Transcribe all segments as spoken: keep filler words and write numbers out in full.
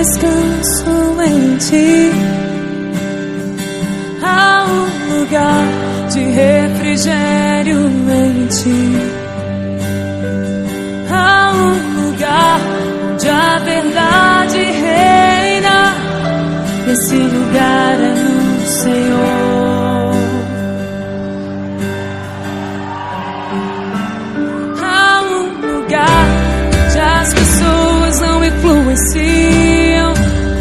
descanso em ti. Há um lugar de refrigério em ti. Há um lugar onde a verdade reina. Esse lugar é no Senhor. Há um lugar onde as pessoas não influenciam.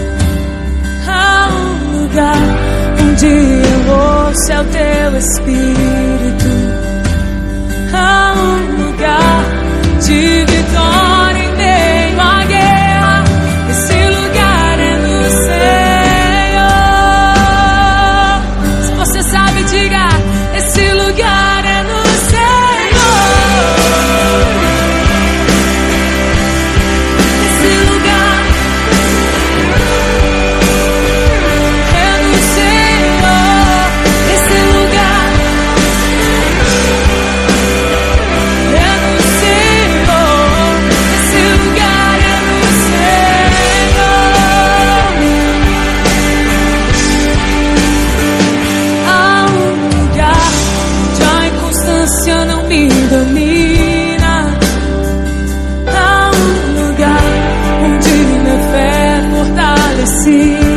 Há um lugar onde eu ouço é o teu Espírito. Há um lugar de vitória em meio à guerra. Esse lugar é no Senhor. Se você sabe, diga: esse lugar é no Senhor. Esse lugar é no Senhor. Esse lugar é no Senhor. Esse lugar é no Senhor. Há um lugar onde a inconstância não me domina. Há um lugar onde minha fé é fortalecida.